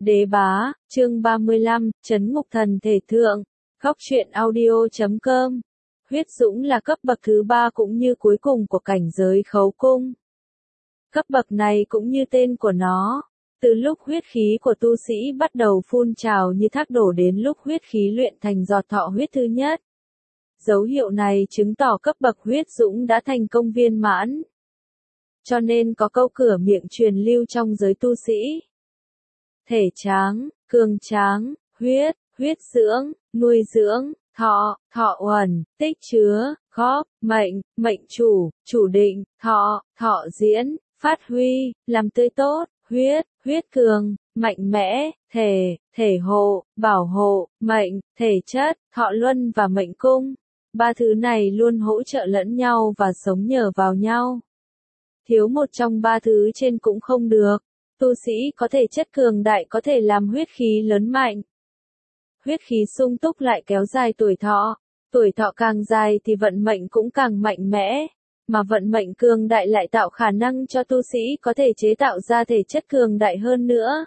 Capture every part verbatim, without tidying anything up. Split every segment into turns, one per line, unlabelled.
Đế bá, chương ba mươi lăm, Trấn ngục thần thể thượng, góc truyện audio chấm com. Huyết dũng là cấp bậc thứ ba cũng như cuối cùng của cảnh giới khấu cung. Cấp bậc này cũng như tên của nó. Từ lúc huyết khí của tu sĩ bắt đầu phun trào như thác đổ đến lúc huyết khí luyện thành giọt thọ huyết thứ nhất. Dấu hiệu này chứng tỏ cấp bậc huyết dũng đã thành công viên mãn. Cho nên có câu cửa miệng truyền lưu trong giới tu sĩ. Thể tráng, cường tráng, huyết, huyết dưỡng, nuôi dưỡng, thọ, thọ uẩn, tích chứa, góp, mệnh, mệnh chủ, chủ định, thọ, thọ diễn, phát huy, làm tươi tốt, huyết, huyết cường, mạnh mẽ, thể, thể hộ, bảo hộ, mệnh, thể chất, thọ luân và mệnh cung. Ba thứ này luôn hỗ trợ lẫn nhau và sống nhờ vào nhau. Thiếu một trong ba thứ trên cũng không được. Tu sĩ có thể chất cường đại có thể làm huyết khí lớn mạnh. Huyết khí sung túc lại kéo dài tuổi thọ. Tuổi thọ càng dài thì vận mệnh cũng càng mạnh mẽ. Mà vận mệnh cường đại lại tạo khả năng cho tu sĩ có thể chế tạo ra thể chất cường đại hơn nữa.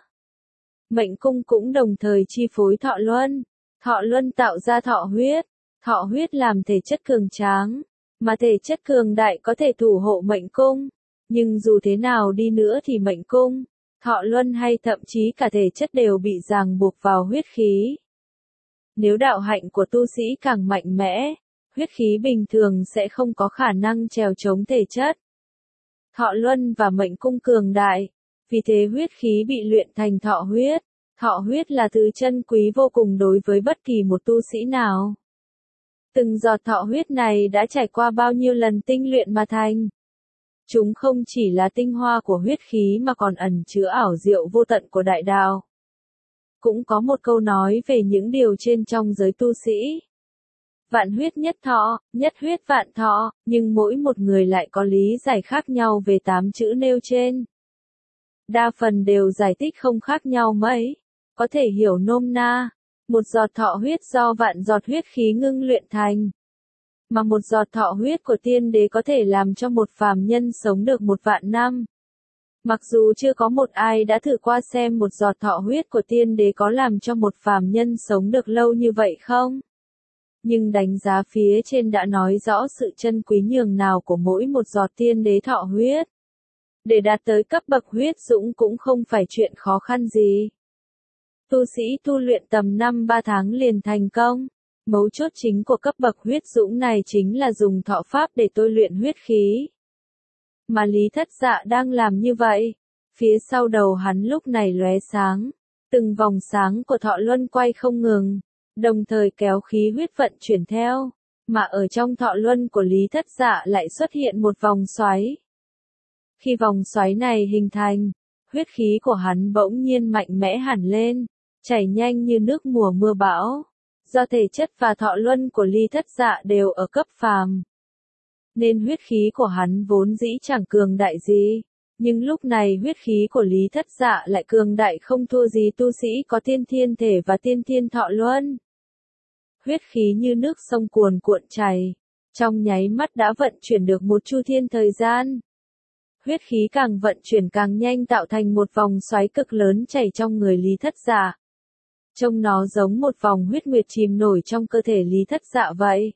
Mệnh cung cũng đồng thời chi phối thọ luân. Thọ luân tạo ra thọ huyết. Thọ huyết làm thể chất cường tráng. Mà thể chất cường đại có thể thủ hộ mệnh cung. Nhưng dù thế nào đi nữa thì mệnh cung, thọ luân hay thậm chí cả thể chất đều bị ràng buộc vào huyết khí. Nếu đạo hạnh của tu sĩ càng mạnh mẽ, huyết khí bình thường sẽ không có khả năng trèo chống thể chất. Thọ luân và mệnh cung cường đại, vì thế huyết khí bị luyện thành thọ huyết. Thọ huyết là thứ chân quý vô cùng đối với bất kỳ một tu sĩ nào. Từng giọt thọ huyết này đã trải qua bao nhiêu lần tinh luyện mà thành. Chúng không chỉ là tinh hoa của huyết khí mà còn ẩn chứa ảo diệu vô tận của đại đạo. Cũng có một câu nói về những điều trên trong giới tu sĩ. Vạn huyết nhất thọ, nhất huyết vạn thọ, nhưng mỗi một người lại có lý giải khác nhau về tám chữ nêu trên. Đa phần đều giải thích không khác nhau mấy. Có thể hiểu nôm na, một giọt thọ huyết do vạn giọt huyết khí ngưng luyện thành. Mà một giọt thọ huyết của tiên đế có thể làm cho một phàm nhân sống được một vạn năm. Mặc dù chưa có một ai đã thử qua xem một giọt thọ huyết của tiên đế có làm cho một phàm nhân sống được lâu như vậy không? Nhưng đánh giá phía trên đã nói rõ sự chân quý nhường nào của mỗi một giọt tiên đế thọ huyết. Để đạt tới cấp bậc huyết dũng cũng không phải chuyện khó khăn gì. Tu sĩ tu luyện tầm năm ba tháng liền thành công. Mấu chốt chính của cấp bậc huyết dũng này chính là dùng thọ pháp để tôi luyện huyết khí. Mà Lý Thất Dạ đang làm như vậy. Phía sau đầu hắn lúc này lóe sáng. Từng vòng sáng của thọ luân quay không ngừng. Đồng thời kéo khí huyết vận chuyển theo. Mà ở trong thọ luân của Lý Thất Dạ lại xuất hiện một vòng xoáy. Khi vòng xoáy này hình thành, huyết khí của hắn bỗng nhiên mạnh mẽ hẳn lên. Chảy nhanh như nước mùa mưa bão. Do thể chất và thọ luân của Lý Thất Dạ đều ở cấp phàm. Nên huyết khí của hắn vốn dĩ chẳng cường đại gì. Nhưng lúc này huyết khí của Lý Thất Dạ lại cường đại không thua gì tu sĩ có tiên thiên thể và tiên thiên thọ luân. Huyết khí như nước sông cuồn cuộn chảy. Trong nháy mắt đã vận chuyển được một chu thiên thời gian. Huyết khí càng vận chuyển càng nhanh tạo thành một vòng xoáy cực lớn chảy trong người Lý Thất Dạ. Trông nó giống một vòng huyết nguyệt chìm nổi trong cơ thể Lý Thất Dạ vậy.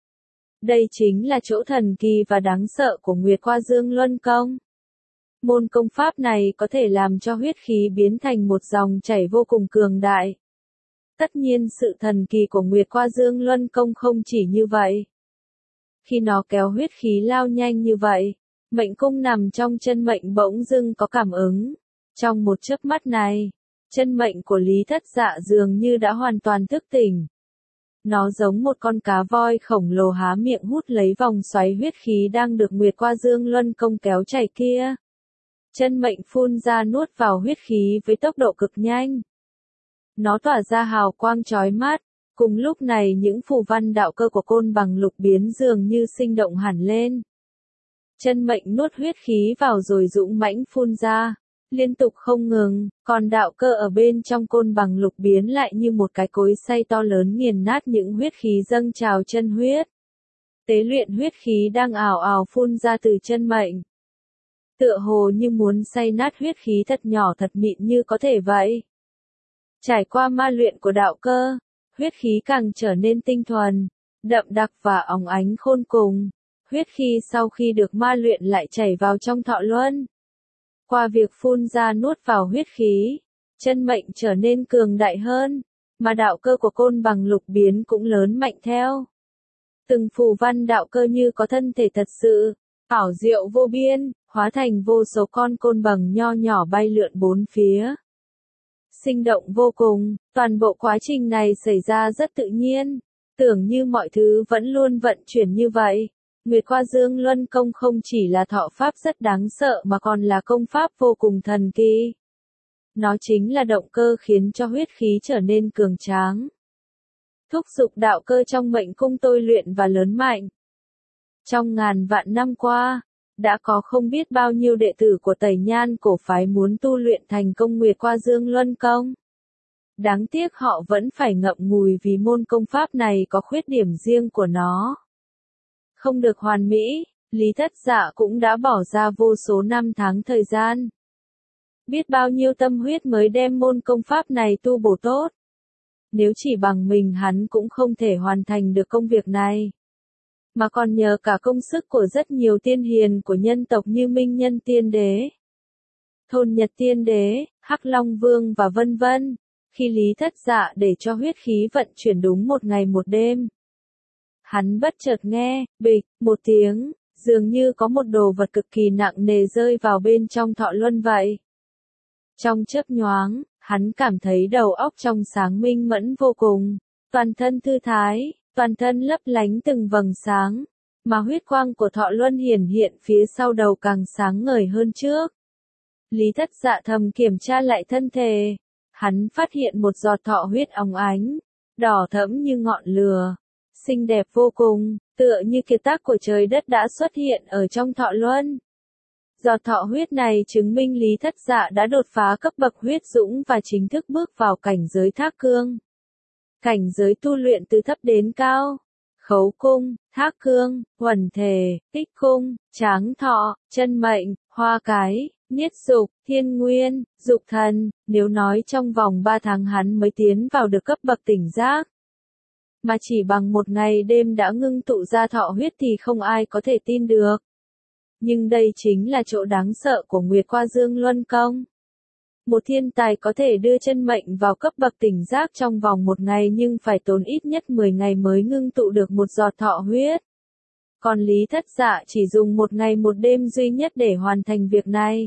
Đây chính là chỗ thần kỳ và đáng sợ của Nguyệt Qua Dương Luân Công. Môn công pháp này có thể làm cho huyết khí biến thành một dòng chảy vô cùng cường đại. Tất nhiên sự thần kỳ của Nguyệt Qua Dương Luân Công không chỉ như vậy. Khi nó kéo huyết khí lao nhanh như vậy, mệnh cung nằm trong chân mệnh bỗng dưng có cảm ứng. Trong một chớp mắt này, chân mệnh của Lý Thất Dạ dường như đã hoàn toàn thức tỉnh. Nó giống một con cá voi khổng lồ há miệng hút lấy vòng xoáy huyết khí đang được Nguyệt Qua Dương Luân Công kéo chảy kia. Chân mệnh phun ra nuốt vào huyết khí với tốc độ cực nhanh. Nó tỏa ra hào quang chói mắt. Cùng lúc này những phù văn đạo cơ của côn bằng lục biến dường như sinh động hẳn lên. Chân mệnh nuốt huyết khí vào rồi dũng mãnh phun ra. Liên tục không ngừng, còn đạo cơ ở bên trong côn bằng lục biến lại như một cái cối xay to lớn nghiền nát những huyết khí dâng trào chân huyết. Tế luyện huyết khí đang ào ào phun ra từ chân mệnh. Tựa hồ như muốn xay nát huyết khí thật nhỏ thật mịn như có thể vậy. Trải qua ma luyện của đạo cơ, huyết khí càng trở nên tinh thuần, đậm đặc và óng ánh khôn cùng. Huyết khí sau khi được ma luyện lại chảy vào trong thọ luân. Qua việc phun ra nuốt vào huyết khí, chân mệnh trở nên cường đại hơn, mà đạo cơ của côn bằng lục biến cũng lớn mạnh theo. Từng phù văn đạo cơ như có thân thể thật sự, ảo diệu vô biên, hóa thành vô số con côn bằng nho nhỏ bay lượn bốn phía. Sinh động vô cùng, toàn bộ quá trình này xảy ra rất tự nhiên, tưởng như mọi thứ vẫn luôn vận chuyển như vậy. Nguyệt Qua Dương Luân Công không chỉ là thọ pháp rất đáng sợ mà còn là công pháp vô cùng thần kỳ. Nó chính là động cơ khiến cho huyết khí trở nên cường tráng. Thúc giục đạo cơ trong mệnh cung tôi luyện và lớn mạnh. Trong ngàn vạn năm qua, đã có không biết bao nhiêu đệ tử của Tẩy Nhan cổ phái muốn tu luyện thành công Nguyệt Qua Dương Luân Công. Đáng tiếc họ vẫn phải ngậm ngùi vì môn công pháp này có khuyết điểm riêng của nó. Không được hoàn mỹ, Lý Thất Dạ cũng đã bỏ ra vô số năm tháng thời gian. Biết bao nhiêu tâm huyết mới đem môn công pháp này tu bổ tốt. Nếu chỉ bằng mình hắn cũng không thể hoàn thành được công việc này. Mà còn nhờ cả công sức của rất nhiều tiên hiền của nhân tộc như Minh Nhân Tiên Đế, Thôn Nhật Tiên Đế, Hắc Long Vương và vân vân. Khi Lý Thất Dạ để cho huyết khí vận chuyển đúng một ngày một đêm, hắn bất chợt nghe, bịch, một tiếng, dường như có một đồ vật cực kỳ nặng nề rơi vào bên trong thọ luân vậy. Trong chớp nhoáng, hắn cảm thấy đầu óc trong sáng minh mẫn vô cùng, toàn thân thư thái, toàn thân lấp lánh từng vầng sáng, mà huyết quang của thọ luân hiển hiện phía sau đầu càng sáng ngời hơn trước. Lý Thất Dạ thầm kiểm tra lại thân thể, hắn phát hiện một giọt thọ huyết óng ánh, đỏ thẫm như ngọn lửa, xinh đẹp vô cùng, tựa như kiệt tác của trời đất đã xuất hiện ở trong thọ luân. Giọt thọ huyết này chứng minh Lý Thất Dạ đã đột phá cấp bậc huyết dũng và chính thức bước vào cảnh giới thác cương. Cảnh giới tu luyện từ thấp đến cao, khấu cung, thác cương, huẩn thể, tích cung, tráng thọ, chân mệnh, hoa cái, niết dục, thiên nguyên, dục thần, nếu nói trong vòng ba tháng hắn mới tiến vào được cấp bậc tỉnh giác. Mà chỉ bằng một ngày đêm đã ngưng tụ ra thọ huyết thì không ai có thể tin được. Nhưng đây chính là chỗ đáng sợ của Nguyệt Qua Dương Luân Công. Một thiên tài có thể đưa chân mệnh vào cấp bậc tỉnh giác trong vòng một ngày nhưng phải tốn ít nhất mười ngày mới ngưng tụ được một giọt thọ huyết. Còn Lý Thất Dạ chỉ dùng một ngày một đêm duy nhất để hoàn thành việc này.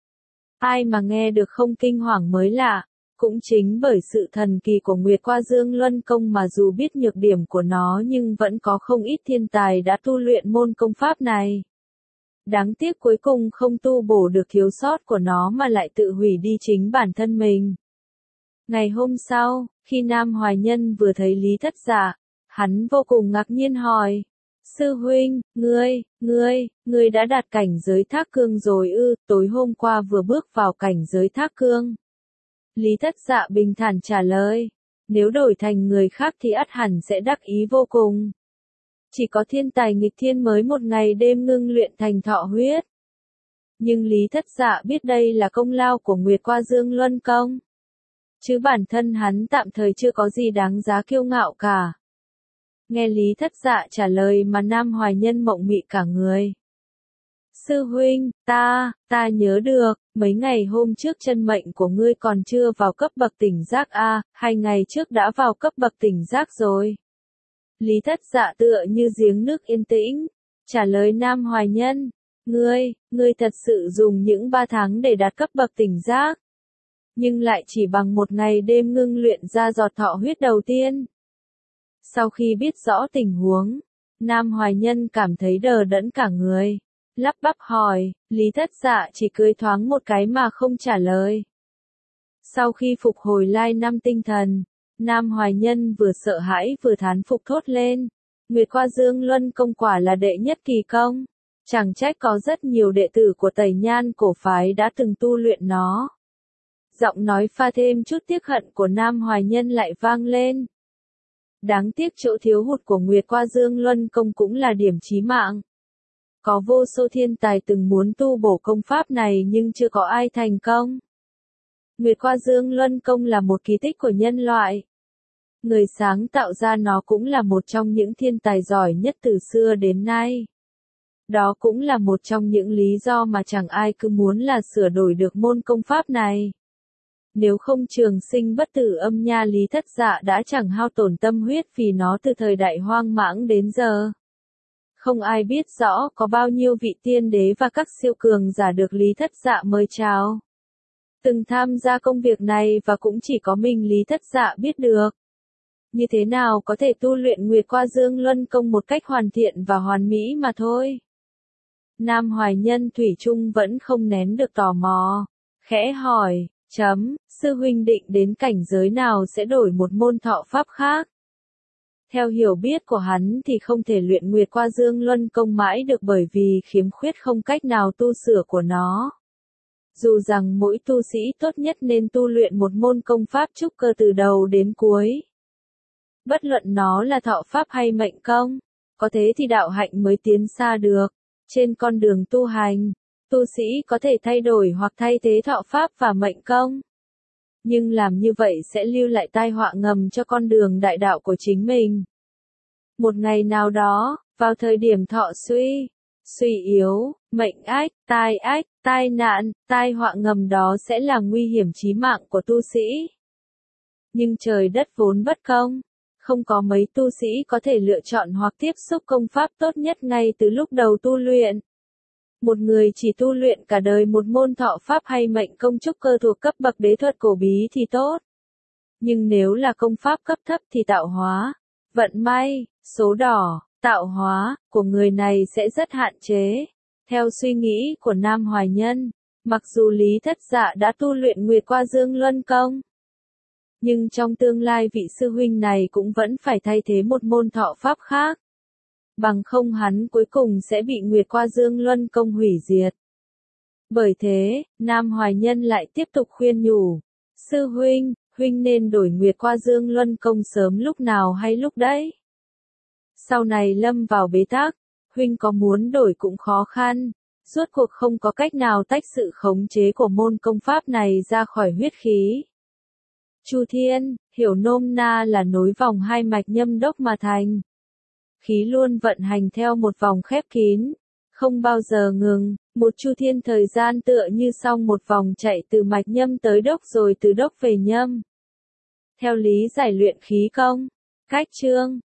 Ai mà nghe được không kinh hoàng mới lạ. Cũng chính bởi sự thần kỳ của Nguyệt Qua Dương Luân Công mà dù biết nhược điểm của nó nhưng vẫn có không ít thiên tài đã tu luyện môn công pháp này. Đáng tiếc cuối cùng không tu bổ được thiếu sót của nó mà lại tự hủy đi chính bản thân mình. Ngày hôm sau, khi Nam Hoài Nhân vừa thấy Lý Thất Dạ, hắn vô cùng ngạc nhiên hỏi. Sư huynh, ngươi, ngươi, ngươi đã đạt cảnh giới thác cương rồi ư, tối hôm qua vừa bước vào cảnh giới thác cương. Lý Thất Dạ bình thản trả lời, nếu đổi thành người khác thì ắt hẳn sẽ đắc ý vô cùng. Chỉ có thiên tài nghịch thiên mới một ngày đêm ngưng luyện thành thọ huyết. Nhưng Lý Thất Dạ biết đây là công lao của Nguyệt Qua Dương Luân Công. Chứ bản thân hắn tạm thời chưa có gì đáng giá kiêu ngạo cả. Nghe Lý Thất Dạ trả lời mà Nam Hoài Nhân mộng mị cả người. Sư huynh, ta, ta nhớ được, mấy ngày hôm trước chân mệnh của ngươi còn chưa vào cấp bậc tỉnh giác a, hai ngày trước đã vào cấp bậc tỉnh giác rồi. Lý Thất Dạ tựa như giếng nước yên tĩnh, trả lời Nam Hoài Nhân, ngươi, ngươi thật sự dùng những ba tháng để đạt cấp bậc tỉnh giác. Nhưng lại chỉ bằng một ngày đêm ngưng luyện ra giọt thọ huyết đầu tiên. Sau khi biết rõ tình huống, Nam Hoài Nhân cảm thấy đờ đẫn cả người. Lắp bắp hỏi, Lý Thất Dạ chỉ cười thoáng một cái mà không trả lời. Sau khi phục hồi lai năm tinh thần, Nam Hoài Nhân vừa sợ hãi vừa thán phục thốt lên. Nguyệt Qua Dương Luân Công quả là đệ nhất kỳ công. Chẳng trách có rất nhiều đệ tử của Tẩy Nhan cổ phái đã từng tu luyện nó. Giọng nói pha thêm chút tiếc hận của Nam Hoài Nhân lại vang lên. Đáng tiếc chỗ thiếu hụt của Nguyệt Qua Dương Luân Công cũng là điểm chí mạng. Có vô số thiên tài từng muốn tu bổ công pháp này nhưng chưa có ai thành công. Nguyệt Qua Dương Luân Công là một kỳ tích của nhân loại. Người sáng tạo ra nó cũng là một trong những thiên tài giỏi nhất từ xưa đến nay. Đó cũng là một trong những lý do mà chẳng ai cứ muốn là sửa đổi được môn công pháp này. Nếu không trường sinh bất tử âm nha Lý Thất Dạ đã chẳng hao tổn tâm huyết vì nó từ thời đại hoang mãng đến giờ. Không ai biết rõ có bao nhiêu vị tiên đế và các siêu cường giả được Lý Thất Dạ mời chào. Từng tham gia công việc này và cũng chỉ có mình Lý Thất Dạ biết được. Như thế nào có thể tu luyện Nguyệt Qua Dương Luân Công một cách hoàn thiện và hoàn mỹ mà thôi. Nam Hoài Nhân thủy chung vẫn không nén được tò mò. Khẽ hỏi, chấm, sư huynh định đến cảnh giới nào sẽ đổi một môn thọ pháp khác. Theo hiểu biết của hắn thì không thể luyện Nguyệt Qua Dương Luân Công mãi được bởi vì khiếm khuyết không cách nào tu sửa của nó. Dù rằng mỗi tu sĩ tốt nhất nên tu luyện một môn công pháp trúc cơ từ đầu đến cuối. Bất luận nó là thọ pháp hay mệnh công, có thế thì đạo hạnh mới tiến xa được. Trên con đường tu hành, tu sĩ có thể thay đổi hoặc thay thế thọ pháp và mệnh công. Nhưng làm như vậy sẽ lưu lại tai họa ngầm cho con đường đại đạo của chính mình. Một ngày nào đó, vào thời điểm thọ suy, suy yếu, mệnh ách, tai ách, tai nạn, tai họa ngầm đó sẽ là nguy hiểm chí mạng của tu sĩ. Nhưng trời đất vốn bất công, không có mấy tu sĩ có thể lựa chọn hoặc tiếp xúc công pháp tốt nhất ngay từ lúc đầu tu luyện. Một người chỉ tu luyện cả đời một môn thọ pháp hay mệnh công trúc cơ thuộc cấp bậc đế thuật cổ bí thì tốt. Nhưng nếu là công pháp cấp thấp thì tạo hóa, vận may, số đỏ, tạo hóa của người này sẽ rất hạn chế. Theo suy nghĩ của Nam Hoài Nhân, mặc dù Lý Thất Dạ đã tu luyện Nguyệt Qua Dương Luân Công, nhưng trong tương lai vị sư huynh này cũng vẫn phải thay thế một môn thọ pháp khác. Bằng không hắn cuối cùng sẽ bị Nguyệt Qua Dương Luân Công hủy diệt. Bởi thế, Nam Hoài Nhân lại tiếp tục khuyên nhủ. Sư huynh, huynh nên đổi Nguyệt Qua Dương Luân Công sớm lúc nào hay lúc đấy. Sau này lâm vào bế tắc, huynh có muốn đổi cũng khó khăn. Rốt cuộc không có cách nào tách sự khống chế của môn công pháp này ra khỏi huyết khí. Chu Thiên, hiểu nôm na là nối vòng hai mạch nhâm đốc mà thành. Khí luôn vận hành theo một vòng khép kín, không bao giờ ngừng, một chu thiên thời gian tựa như song một vòng chạy từ mạch nhâm tới đốc rồi từ đốc về nhâm. Theo lý giải luyện khí công, cách chương